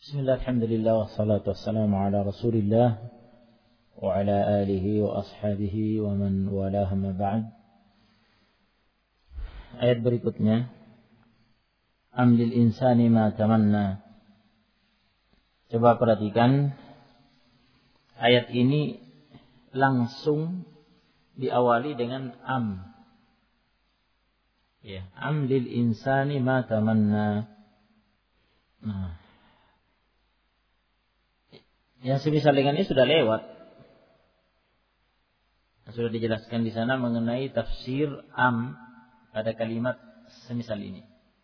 Bismillah, alhamdulillah, wassalatu wassalamu ala rasulillah wa ala alihi wa ashabihi wa man walaha ma ba'd. Ayat berikutnya, am lil insani ma tamanna. Coba perhatikan, ayat ini langsung diawali dengan am. Ya, am lil insani ma tamanna. Nah, yang semisal dengan ini sudah lewat. Sudah dijelaskan di sana mengenai tafsir am pada kalimat semisal ini.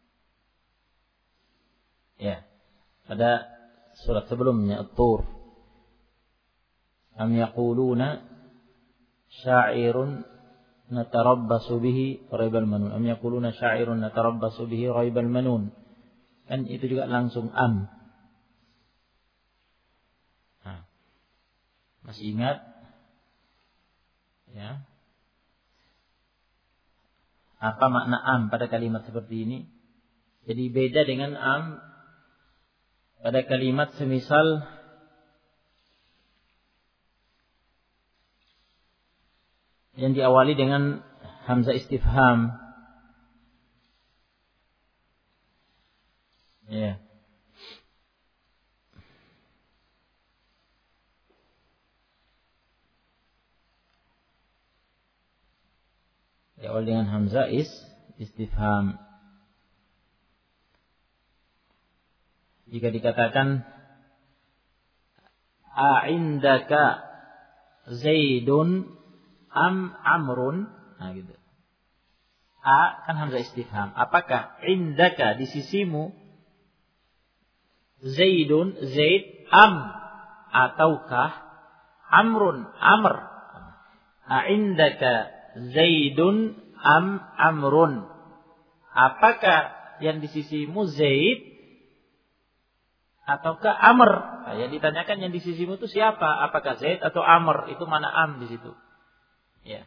Ya, pada surat sebelumnya At-Tur. Am yaquluna sya'irun natarabbasu bihi raibal manun. Am yaquluna sya'irun natarabbasu bihi raibal manun. Kan itu juga langsung am. Nah, masih ingat? Ya. Apa makna am pada kalimat seperti ini? Jadi beda dengan am pada kalimat semisal yang diawali dengan hamzah istifham. Ya. Diawali dengan hamzah istifham. Jika dikatakan a'indaka Zaidun am Amrun, nah gitu. A kan hamzah istifham. Apakah indaka di sisimu Zaidun Zaid am ataukah Amrun Amr? A'indaka Zaidun am Amrun? Apakah yang di sisimu Zaid ataukah Amr? Nah, yang ditanyakan yang di sisimu itu siapa? Apakah Zaid atau Amr? Itu mana am di situ? Ya.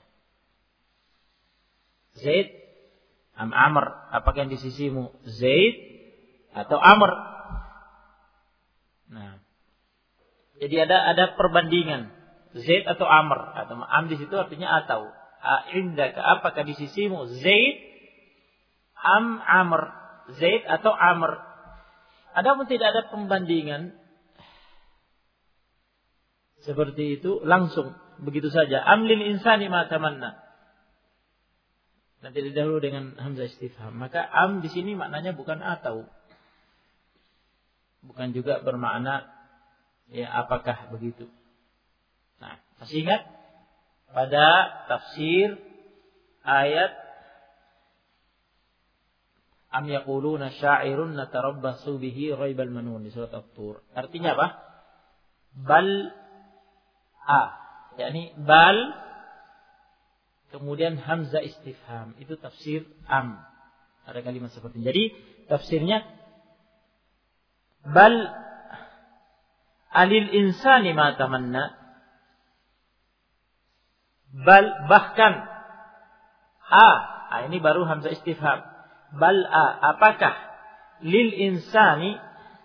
Zaid am Amr? Apakah yang di sisimu Zaid atau Amr? Nah, jadi ada perbandingan Zaid atau Amr, atau am di situ artinya atau. Indaka, apakah di sisimu Zaid am Amr? Zaid atau Amr? Adapun tidak ada pembandingan seperti itu, langsung begitu saja. Am lil insani ma tamanna. Nanti didahului dengan hamzah istifham. Maka am di sini maknanya bukan atau. Bukan juga bermakna ya apakah begitu. Nah, masih ingat pada tafsir ayat am yaquluna sya'irun natarabbasu bihi raibal manun di surat At-Tur. Artinya apa? Bal yakni bal kemudian hamzah istifham. Itu tafsir am. Ada kalimat seperti ini. Jadi tafsirnya bal alil insani ma tamanna. Bal bahkan ini baru hamzah istifham. Bal apakah lil insani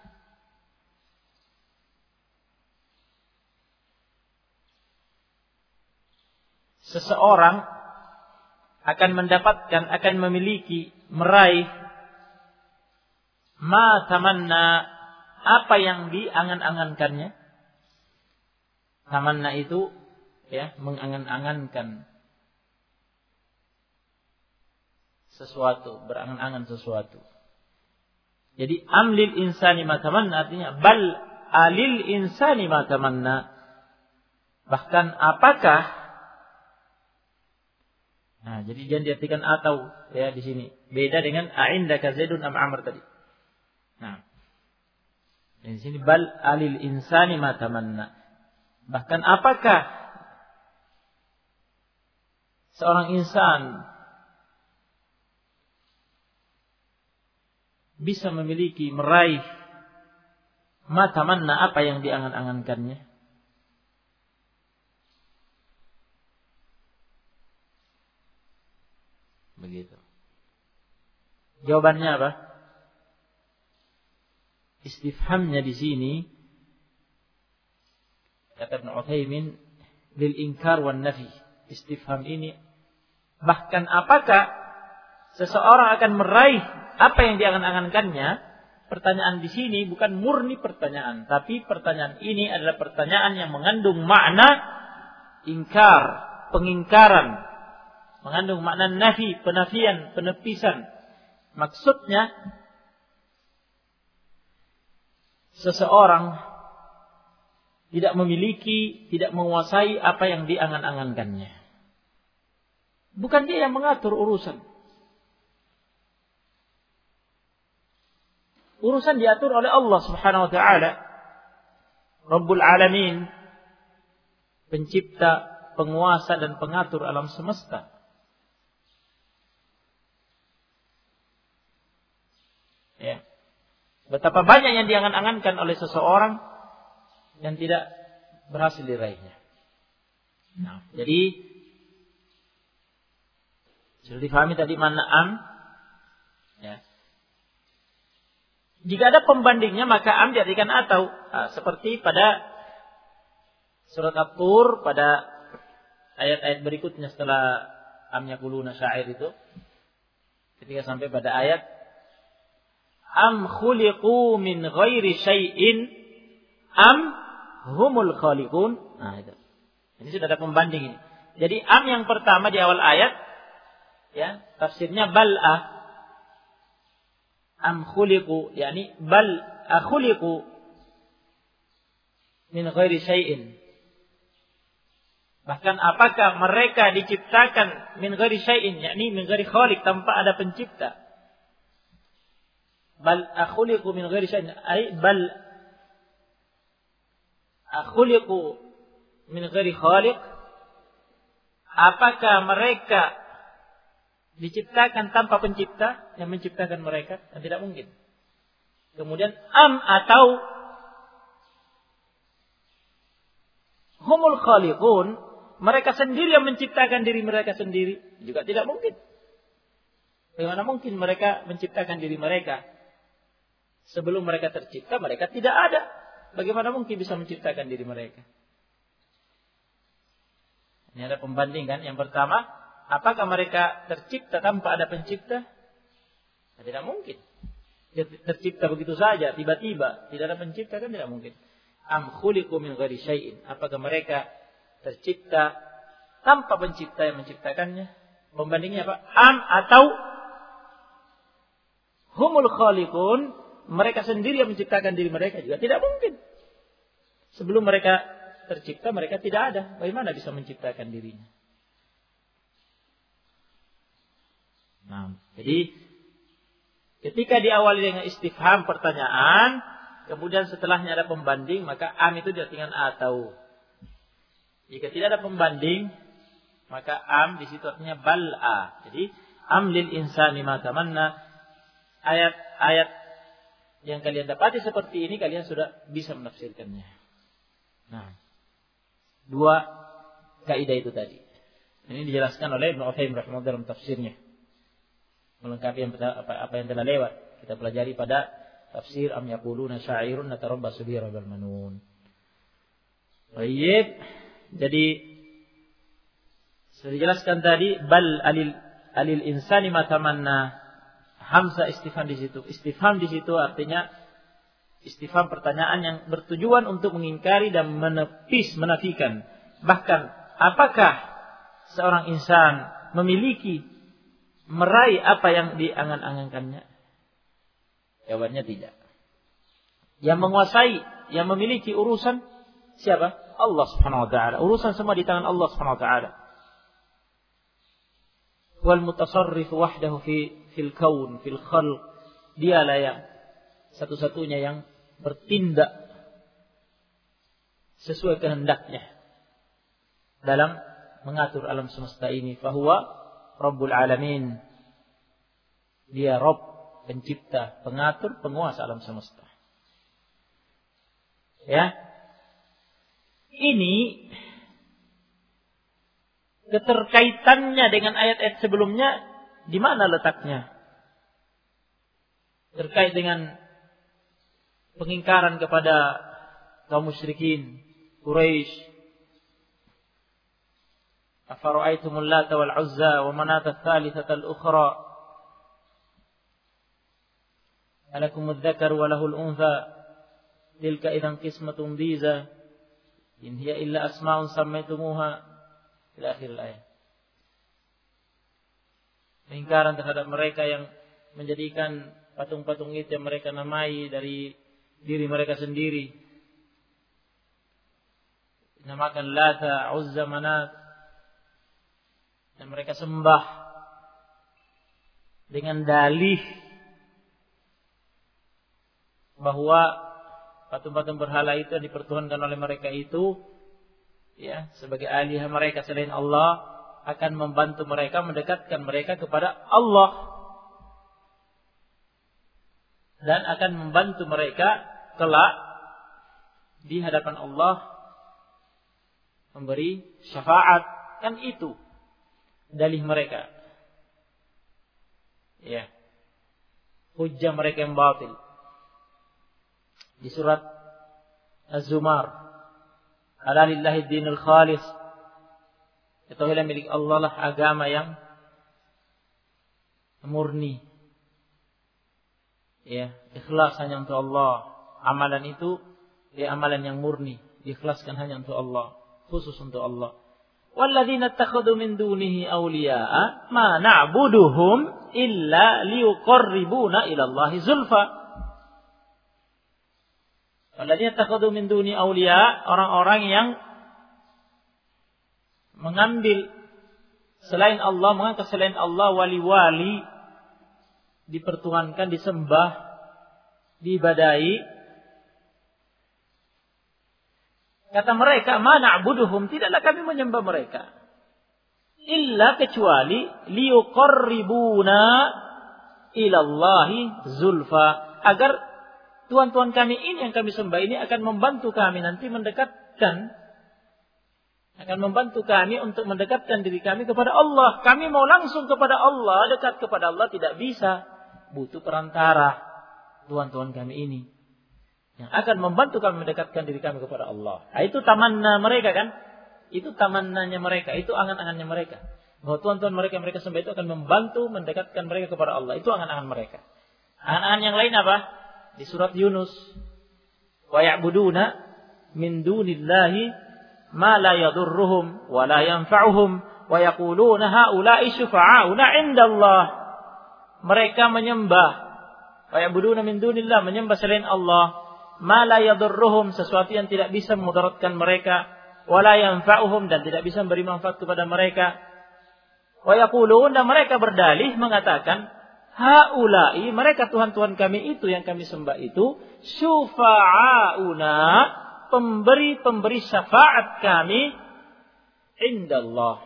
seseorang akan mendapatkan, akan memiliki, meraih ma tamanna, apa yang diangan-angankannya. Tamanna itu ya mengangan-angankan sesuatu, berangan-angan sesuatu. Jadi amlil insani ma tamanna artinya bal alil insani ma tamanna. Bahkan apakah, nah jadi jangan diartikan atau ya di sini. Beda dengan a'indaka Zaidun am Amr tadi. Nah, di sini bal alil insani ma tamanna. Bahkan apakah seorang insan bisa memiliki, meraih ma tamanna, apa yang diangan-angankannya. Begitu. Jawabannya apa? istifhamnya di sini kata Ibnu Utsaimin bil inkar wan nafi. Istifham ini bahkan apakah seseorang akan meraih apa yang diangan-angankannya? Pertanyaan di sini bukan murni pertanyaan, tapi pertanyaan ini adalah pertanyaan yang mengandung makna ingkar, pengingkaran, mengandung makna nafi, penafian, penepisan. Maksudnya seseorang tidak memiliki, tidak menguasai apa yang diangan-angankannya. Bukan dia yang mengatur urusan. Urusan diatur oleh Allah Subhanahu wa taala, Rabbul Alamin, pencipta, penguasa dan pengatur alam semesta. Ya. Betapa banyak yang diangan-angankan oleh seseorang yang tidak berhasil diraihnya. Nah, jadi sudah difahami tadi makna am. Ya. Jika ada pembandingnya maka am diartikan atau. Seperti pada surat At-Tur pada ayat-ayat berikutnya setelah am yaquluna syair itu. Ketika sampai pada ayat am khuliqu min ghairi syai'in am humul khaliqun. Nah itu. Ini sudah ada pembanding ini. Jadi am yang pertama di awal ayat ya, tafsirnya bal'a. Am khuliqu, yakni bal akhuliqu min ghairi syai'in. Bahkan apakah mereka diciptakan min ghairi syai'in, yakni min ghairi khaliq, tanpa ada pencipta. Bal akhuliqu min ghairi syai'in, ay bal akhuliqu min ghairi khaliq. Apakah mereka diciptakan tanpa pencipta yang menciptakan mereka? Dan tidak mungkin. Kemudian am atau humul khaliqun, mereka sendiri yang menciptakan diri mereka sendiri, juga tidak mungkin. Bagaimana mungkin mereka menciptakan diri mereka? Sebelum mereka tercipta, mereka tidak ada. Bagaimana mungkin bisa menciptakan diri mereka? Ini ada pembandingan. Yang pertama, apakah mereka tercipta tanpa ada pencipta? Tidak mungkin. Dia tercipta begitu saja, tiba-tiba, tidak ada pencipta, kan tidak mungkin. Am khuliqu min ghairi syai'in. Apakah mereka tercipta tanpa pencipta yang menciptakannya? Pembandingnya apa? Am atau humul khaliqun, mereka sendiri yang menciptakan diri mereka, juga tidak mungkin. Sebelum mereka tercipta, mereka tidak ada. Bagaimana bisa menciptakan dirinya? Nah, jadi ketika diawali dengan istifham pertanyaan, kemudian setelahnya ada pembanding, maka am itu diartikan atau. Jika tidak ada pembanding, maka am di situ artinya bal'a. Jadi am lil insani ma tamanna. Ayat-ayat yang kalian dapati seperti ini, kalian sudah bisa menafsirkannya. Nah, dua kaidah itu tadi. Ini dijelaskan oleh Ibnu Utsaimin rahimahullah dalam tafsirnya, melengkapi apa yang telah lewat. Kita pelajari pada tafsir am yaquluna syairun natarabbasu bi rabbal manun. Baik. Jadi sudah dijelaskan tadi bal alil insani ma tamanna. Hamzah istifham di situ. Istifham di situ artinya istifham pertanyaan yang bertujuan untuk mengingkari dan menepis, menafikan. Bahkan apakah seorang insan memiliki, meraih apa yang diangan-angankannya? Jawabannya tidak. Yang menguasai, yang memiliki urusan siapa? Allah Subhanahu wa taala. Urusan semua di tangan Allah Subhanahu wa taala. Wal mutasarrif wahdahu fil kaun, fil khalq. Dialah yang satu-satunya yang bertindak sesuai kehendaknya dalam mengatur alam semesta ini. Fahuwa Rabbul Alamin. Dia Rabb, pencipta, pengatur, penguasa alam semesta. Ya. Ini keterkaitannya dengan ayat-ayat sebelumnya di mana letaknya? Terkait dengan pengingkaran kepada kaum musyrikin Quraisy. Afara'aitumul Lata wal Uzza wa Manata ats-tsalitsata al-ukhra alakumudz dzakaru wa lahul untha tilka idzan qismatun dhiza in hiya illa asma'un sammaytumuha ila akhir ayat. Pengingkaran terhadap mereka yang menjadikan patung-patung itu yang mereka namai dari diri mereka sendiri. Namakan Lata, Uzza, Manat, dan mereka sembah dengan dalih bahwa patung-patung berhala itu yang dipertuhankan oleh mereka itu, ya, sebagai alihah mereka selain Allah, akan membantu mereka, mendekatkan mereka kepada Allah, dan akan membantu mereka kelak di hadapan Allah memberi syafaat. Kan itu dalih mereka, ya, hujjah mereka yang batil. Di surat Az-Zumar, ala lillahi dinul khalis, ketahuilah milik Allah lah agama yang murni, ya, ikhlas hanya untuk Allah. Amalan itu, ya, amalan yang murni, diikhlaskan hanya untuk Allah, khusus untuk Allah. Walladzina ittakhadhu min dunihi awliya'a ma na'buduhum illa liyuqarribuna ila Allahi zulfa. Walladzina ittakhadhu min duni awliya, orang-orang yang mengambil selain Allah, mengangkat selain Allah wali-wali, dipertuhankan, disembah, diibadahi. Kata mereka, ma na'buduhum, tidaklah kami menyembah mereka, illa kecuali liyuqarribuna ilallahi zulfa, agar Tuhan-Tuhan kami ini yang kami sembah ini akan membantu kami nanti mendekatkan, akan membantu kami untuk mendekatkan diri kami kepada Allah. Kami mau langsung kepada Allah, dekat kepada Allah tidak bisa, butuh perantara Tuhan-Tuhan kami ini yang akan membantu kami mendekatkan diri kami kepada Allah. Nah, itu tamanna mereka kan? Itu tamannanya mereka, itu angan-angannya mereka. Bahwa Tuhan-Tuhan mereka yang mereka sembah itu akan membantu mendekatkan mereka kepada Allah. Itu angan-angan mereka. Angan-angan yang lain apa? Di surat Yunus, wa ya'buduna min dunillahi ma la yadurruhum wa la yanfa'uhum wa yaquluna haula'i syufa'auna 'indallah. Mereka menyembah, wa ya'buduna min dunillah, menyembah selain Allah, ma la yadurruhum, sesuatu yang tidak bisa memudaratkan mereka, wa la yanfa'uhum, dan tidak bisa memberi manfaat kepada mereka. Wa yaquluna, mereka berdalih mengatakan, haula'i, mereka Tuhan-Tuhan kami itu yang kami sembah itu, syufa'auna, pemberi syafaat kami, indallah,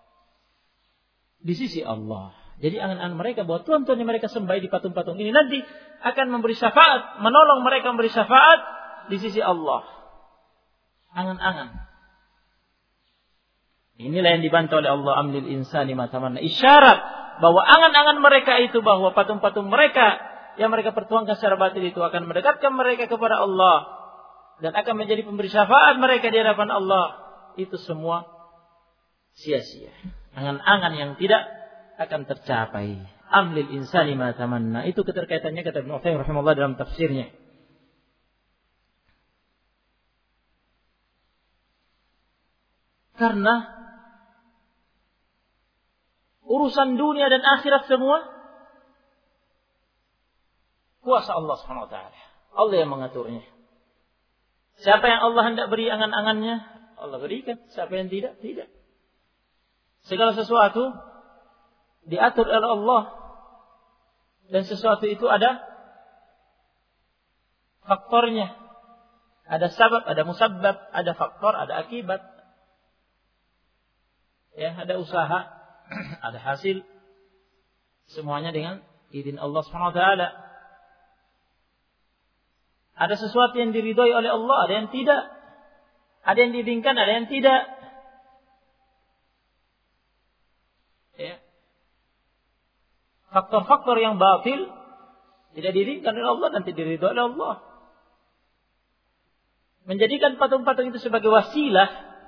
di sisi Allah. Jadi angan-angan mereka bahwa Tuhan-Tuhan yang mereka sembah di patung-patung ini nanti akan memberi syafaat, menolong mereka memberi syafaat di sisi Allah. Angan-angan. Inilah yang dibantu oleh Allah, amlil insani ma tamanna. Isyarat bahwa angan-angan mereka itu, bahwa patung-patung mereka yang mereka pertuangkan secara batil itu akan mendekatkan mereka kepada Allah dan akan menjadi pemberi syafaat mereka di hadapan Allah, itu semua sia-sia. Angan-angan yang tidak akan tercapai. Amlil insani ma tamanna. Itu keterkaitannya kata Ibnu Utsaimin rahimahullah dalam tafsirnya. Karena urusan dunia dan akhirat semua kuasa Allah Subhanahu wa taala. Allah yang mengaturnya. Siapa yang Allah hendak beri angan-angannya, Allah berikan. Siapa yang tidak, tidak. Segala sesuatu diatur oleh Allah, dan sesuatu itu ada faktornya, ada sabab, ada musabbab, ada faktor, ada akibat, ya, ada usaha, ada hasil, semuanya dengan izin Allah Subhanahu wa taala. Ada sesuatu yang diridhoi oleh Allah, ada yang tidak, ada yang diinginkan, ada yang tidak, ya. Faktor-faktor yang batil tidak diinginkan oleh Allah, nanti diridhoi oleh Allah. menjadikan patung-patung itu sebagai wasilah,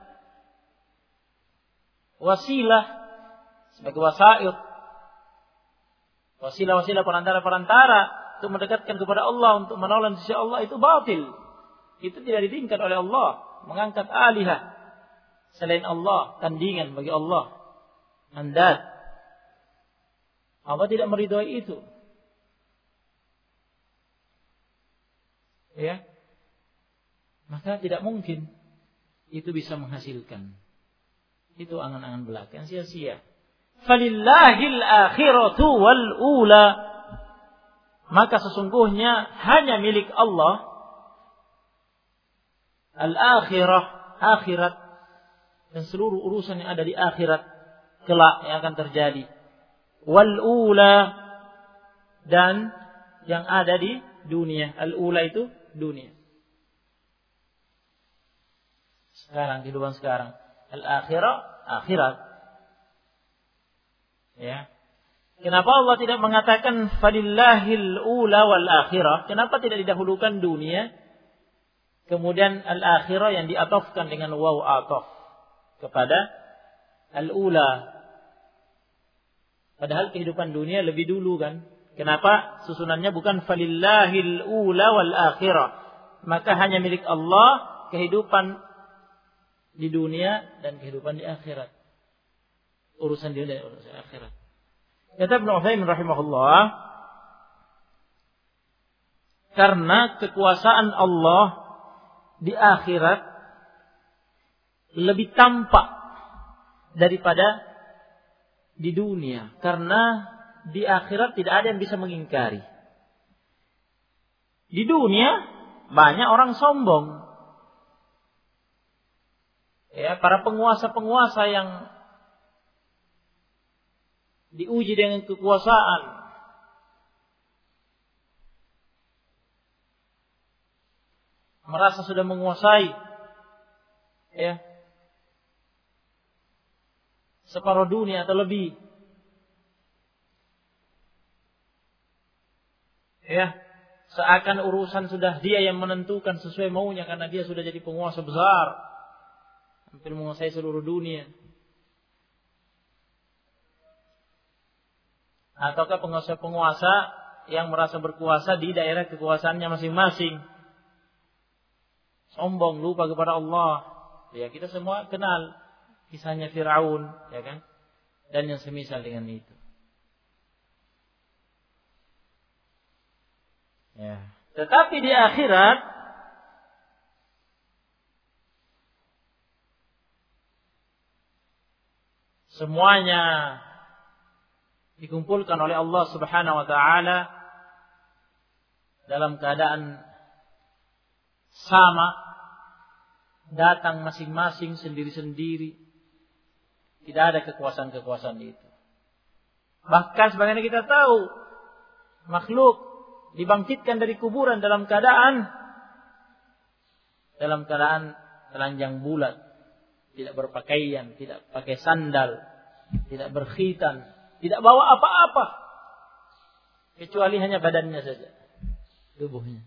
sebagai wasail, wasilah-wasilah perantara-perantara untuk mendekatkan kepada Allah, untuk menolong sisi Allah, itu batil. Itu tidak diinginkan oleh Allah. Mengangkat alihah selain Allah, tandingan bagi Allah, andad. Allah tidak meridhai itu. Ya, maka tidak mungkin itu bisa menghasilkan. Itu angan-angan belaka yang sia-sia. Falillahil akhiratu wal ula. Maka sesungguhnya hanya milik Allah al-akhirah, akhirat, dan seluruh urusan yang ada di akhirat kelak yang akan terjadi. Wal ula, dan yang ada di dunia. Al-ula itu dunia. Sekarang, kehidupan sekarang. Al-akhirah, akhirat. Ya. Kenapa Allah tidak mengatakan falillahil ula wal akhirah? Kenapa tidak didahulukan dunia, kemudian al-akhirah yang diatofkan dengan waw atof kepada al-ula? Padahal kehidupan dunia lebih dulu kan? Kenapa susunannya bukan falillahil ula wal akhirah? Maka hanya milik Allah kehidupan di dunia dan kehidupan di akhirat. Urusan dunia dan urusan akhirat. Kata Ibnu Utsaimin rahimahullah, karena kekuasaan Allah di akhirat lebih tampak daripada di dunia, karena di akhirat tidak ada yang bisa mengingkari. Di dunia banyak orang sombong. Ya, para penguasa-penguasa yang diuji dengan kekuasaan, merasa sudah menguasai, ya, separuh dunia atau lebih. Ya, seakan urusan sudah dia yang menentukan sesuai maunya karena dia sudah jadi penguasa besar, hampir menguasai seluruh dunia. Ataukah penguasa-penguasa yang merasa berkuasa di daerah kekuasaannya masing-masing, sombong, lupa kepada Allah. Ya, kita semua kenal kisahnya Fir'aun, ya kan? Dan yang semisal dengan itu. Ya. Tetapi di akhirat semuanya dikumpulkan oleh Allah Subhanahu wa taala dalam keadaan sama, datang masing-masing sendiri-sendiri. Tidak ada kekuasaan-kekuasaan itu. Bahkan sebagaimana kita tahu, makhluk dibangkitkan dari kuburan dalam keadaan telanjang bulat, tidak berpakaian, tidak pakai sandal, tidak berkhitan, tidak bawa apa-apa kecuali hanya badannya saja, tubuhnya.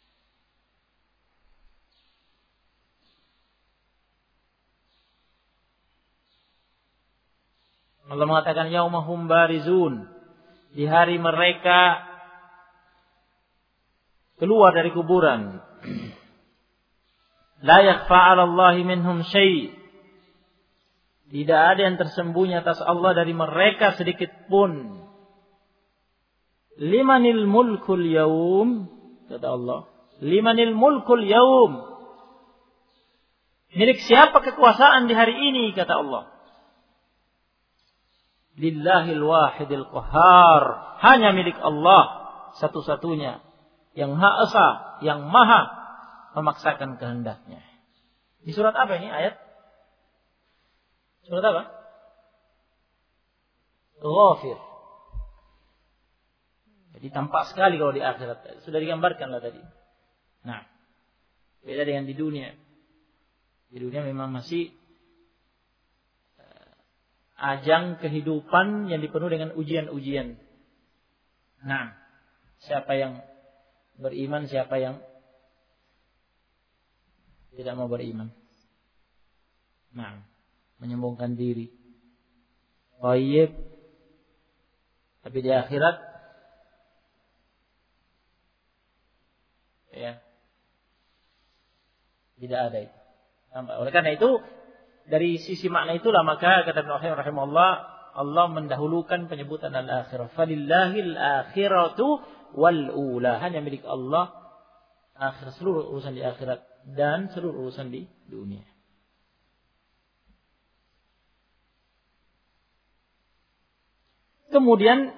Allah mengatakan yaumahum barizun, di hari mereka keluar dari kuburan. La yakhfa 'ala Allahi minhum syai'. Tidak ada yang tersembunyi atas Allah dari mereka sedikit pun. Limanil mulkul yaum, kata Allah. Limanil mulkul yaum. Milik siapa kekuasaan di hari ini, kata Allah. Lillahil wahidil qahhar. Hanya milik Allah satu-satunya, yang Maha Esa, yang Maha memaksakan kehendaknya. Di surat apa ini ayat? Surat apa? Ghafir. Jadi tampak sekali kalau di akhirat. Sudah digambarkan lah tadi. Nah, beda dengan di dunia. Di dunia memang masih ajang kehidupan yang dipenuhi dengan ujian-ujian. Nah, siapa yang beriman, siapa yang tidak mau beriman. Nah, menyombongkan diri. Thayyib. Tapi di akhirat ya tidak ada itu. Oleh karena itu dari sisi makna itulah maka kata Ibnu Qayyim rahimahullah, Allah mendahulukan penyebutan al-akhirah. Falillahil akhiratu wal ula. Hanya milik Allah akhir, seluruh urusan di akhirat dan seluruh urusan di dunia. Kemudian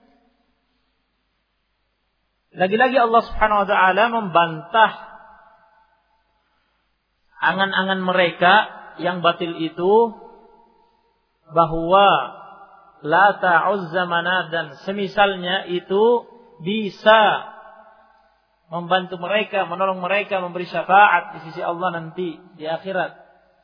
lagi-lagi Allah Subhanahu wa taala membantah angan-angan mereka yang batil itu, bahwa Lata, Uzza, Manat dan semisalnya itu bisa membantu mereka, menolong mereka, memberi syafaat di sisi Allah nanti di akhirat,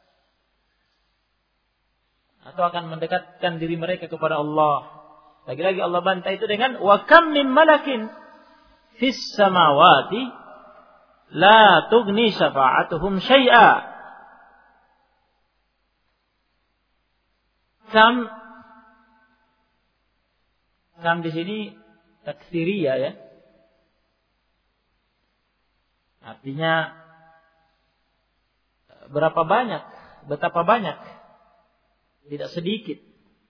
atau akan mendekatkan diri mereka kepada Allah. Lagi-lagi Allah bantah itu dengan wa kam min malakin fis samawati la tughni syafa'atuhum syai'a. Kam di sini taksiriyah ya. Artinya berapa banyak, betapa banyak, tidak sedikit.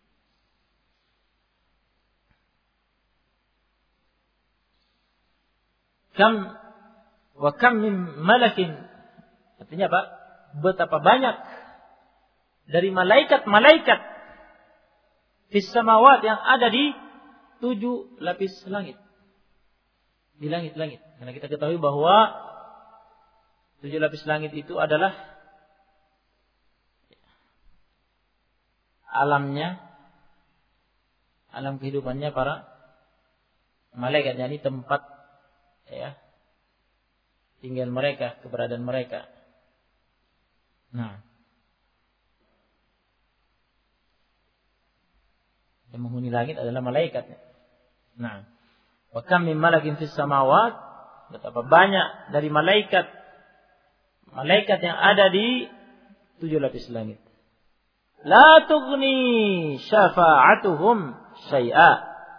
Kam wa kam min malakin, artinya apa? Betapa banyak dari malaikat-malaikat fis samawat yang ada di 7 lapis langit. Di langit-langit. Karena kita ketahui bahwa 7 lapis langit itu adalah alamnya, alam kehidupannya para malaikat, yakni tempat ya tinggal mereka, keberadaan mereka. Nah, yang menghuni langit adalah malaikat. Nah, wa kam min malakin fis samawat, betapa banyak dari malaikat yang ada di 7 lapis langit. La tughni syafa'atuhum syai'a.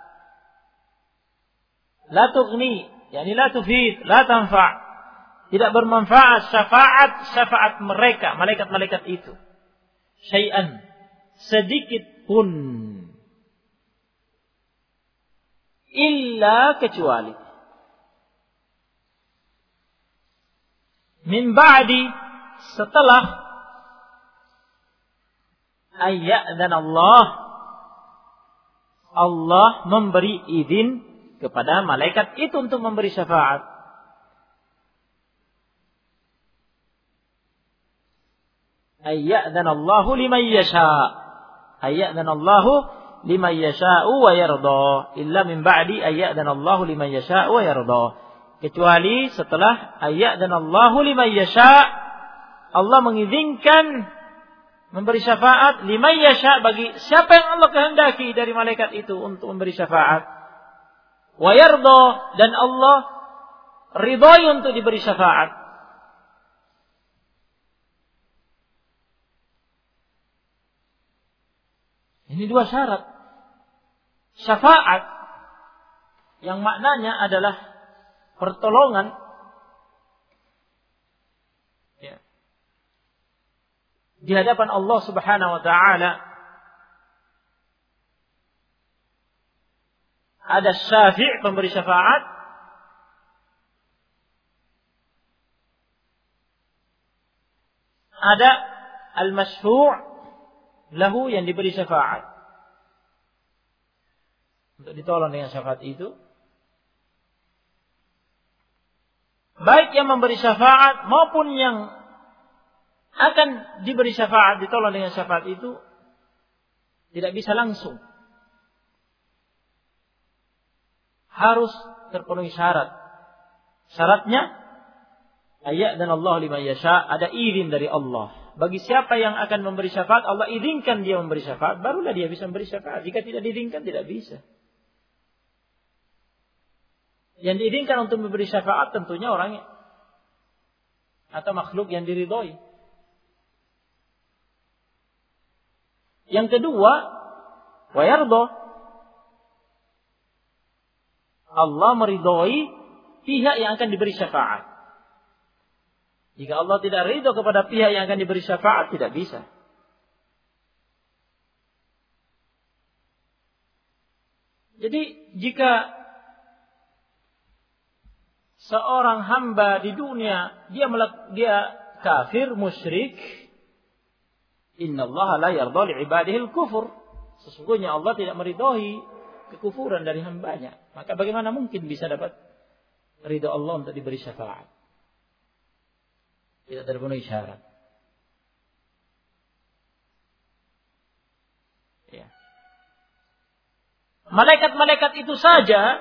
La tughni, yakni la tufid, la tanfa'. Tidak bermanfaat syafaat mereka, malaikat-malaikat itu. Syai'an, sedikit pun. Illa, kecuali. Min ba'di, setelah ayya'dan Allah memberi izin kepada malaikat itu untuk memberi syafaat. Ayya'dan Allahu liman yasha'. Ayya'dan Allahu liman yasha'u wa yarda. Illa min ba'di ayya'dan Allahu liman yasha'u wa yarda. Kecuali setelah ayya'dan Allahu liman yasha', Allah mengizinkan memberi syafaat liman yasha', bagi siapa yang Allah kehendaki dari malaikat itu untuk memberi syafaat. Wa yarda, dan Allah ridhai untuk diberi syafaat. Ini 2 syarat. Syafaat yang maknanya adalah pertolongan ya, di hadapan Allah Subhanahu wa taala. Ada syafi', pemberi syafaat. Ada al-masyfu' lahu, yang diberi syafaat. Untuk ditolong dengan syafaat itu. Baik yang memberi syafaat maupun yang akan diberi syafaat, ditolong dengan syafaat itu, tidak bisa langsung. Harus terpenuhi syarat. Syaratnya ayya'dan Allah liman yasha', ada izin dari Allah. Bagi siapa yang akan memberi syafaat, Allah izinkan dia memberi syafaat, barulah dia bisa memberi syafaat. Jika tidak diizinkan, tidak bisa. Yang diizinkan untuk memberi syafaat tentunya orang atau makhluk yang diridhoi. Yang kedua, wa yarda. Allah meridhoi pihak yang akan diberi syafaat. Jika Allah tidak ridho kepada pihak yang akan diberi syafaat, tidak bisa. Jadi jika seorang hamba di dunia dia kafir, musyrik, innallaha la yarda li ibadihi al-kufur. Sesungguhnya Allah tidak meridhoi kekufuran dari hambanya. Maka bagaimana mungkin bisa dapat ridha Allah untuk diberi syafaat? Tidak terpenuhi syarat. Ya. Malaikat-malaikat itu saja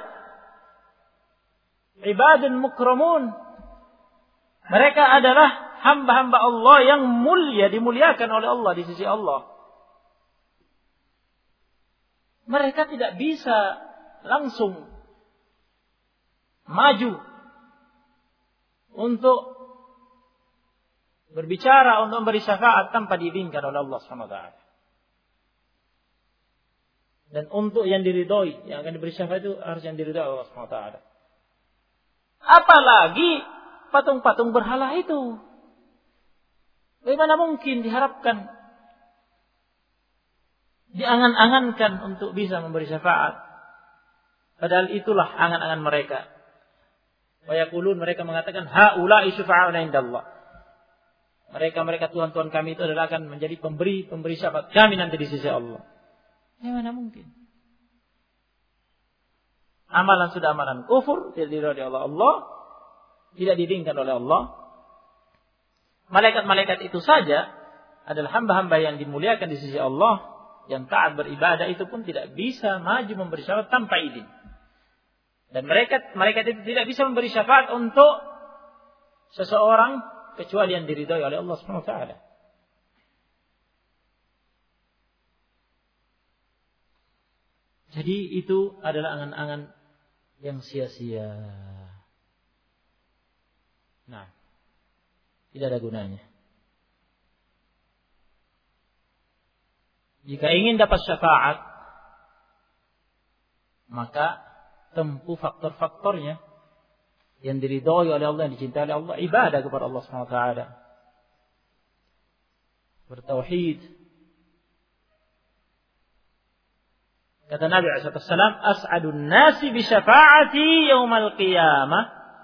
ibadun mukramun. Mereka adalah hamba-hamba Allah yang mulia, dimuliakan oleh Allah di sisi Allah. Mereka tidak bisa langsung maju untuk berbicara, untuk memberi syafaat tanpa diizinkan oleh Allah SWT. Dan untuk yang diridhoi, yang akan diberi syafaat itu harus yang diridhoi Allah SWT. Apalagi patung-patung berhala itu. Bagaimana mungkin diharapkan, diangan-angankan untuk bisa memberi syafaat? Padahal itulah angan-angan mereka. Wa yaqulun, mereka mengatakan haula'i syufa'una indallah. Mereka Tuhan-Tuhan kami itu adalah akan menjadi pemberi syafaat kami nanti di sisi Allah. Bagaimana mungkin? Amalan sudah amalan kufur, tidak diridhoi oleh Allah, tidak diizinkan oleh Allah. Malaikat-malaikat itu saja adalah hamba-hamba yang dimuliakan di sisi Allah, yang taat beribadah, itu pun tidak bisa maju memberi syafaat tanpa izin. Dan malaikat itu tidak bisa memberi syafaat untuk seseorang kecuali yang diridhoi oleh Allah Subhanahu wa taala. Jadi itu adalah angan-angan yang sia-sia. Nah, tidak ada gunanya. Jika ingin dapat syafaat, maka tempuh faktor-faktornya yang diridhoi oleh Allah, yang dicintai oleh Allah. Ibadah kepada Allah SWT, bertauhid. Kata Nabi SAW, as'adun nasi bi syafa'ati yaumal qiyamah.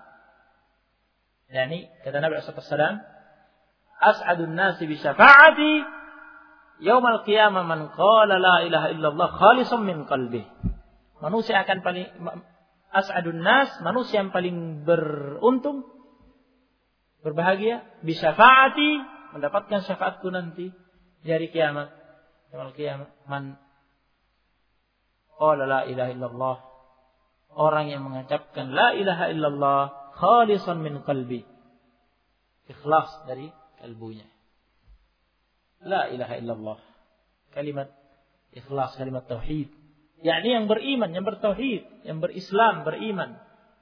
Yani kata Nabi SAW, as'adun nasi bi syafa'ati yaumal qiyamah man qala la ilaha illallah khalisan min qalbih. Manusia akan paling as'adun nas, manusia yang paling beruntung, berbahagia, bisyafa'ati, mendapatkan syafaatku nanti di hari kiamat. Yaumul qiyamah, man qala la ilaha illallah, orang yang mengucapkan la ilaha illallah khalisan min qalbi, ikhlas dari kalbunya. La ilaha illallah, kalimat ikhlas, kalimat tauhid. Yakni yang beriman, yang bertauhid, yang berislam, beriman.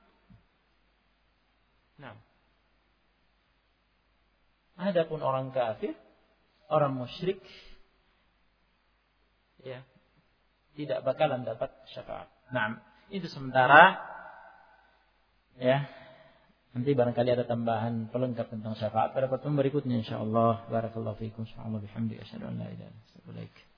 Nah, adapun orang kafir, orang musyrik, ya, tidak bakalan dapat syafaat. Nah, itu sementara. Ya, nanti barangkali ada tambahan pelengkap tentang syafaat pada pertemuan berikutnya insyaallah. Barakallahu fiikum. Subhanallah bihamdihi asyhadu an la ilaha illa anta astaghfiruka wa atubu ilaik.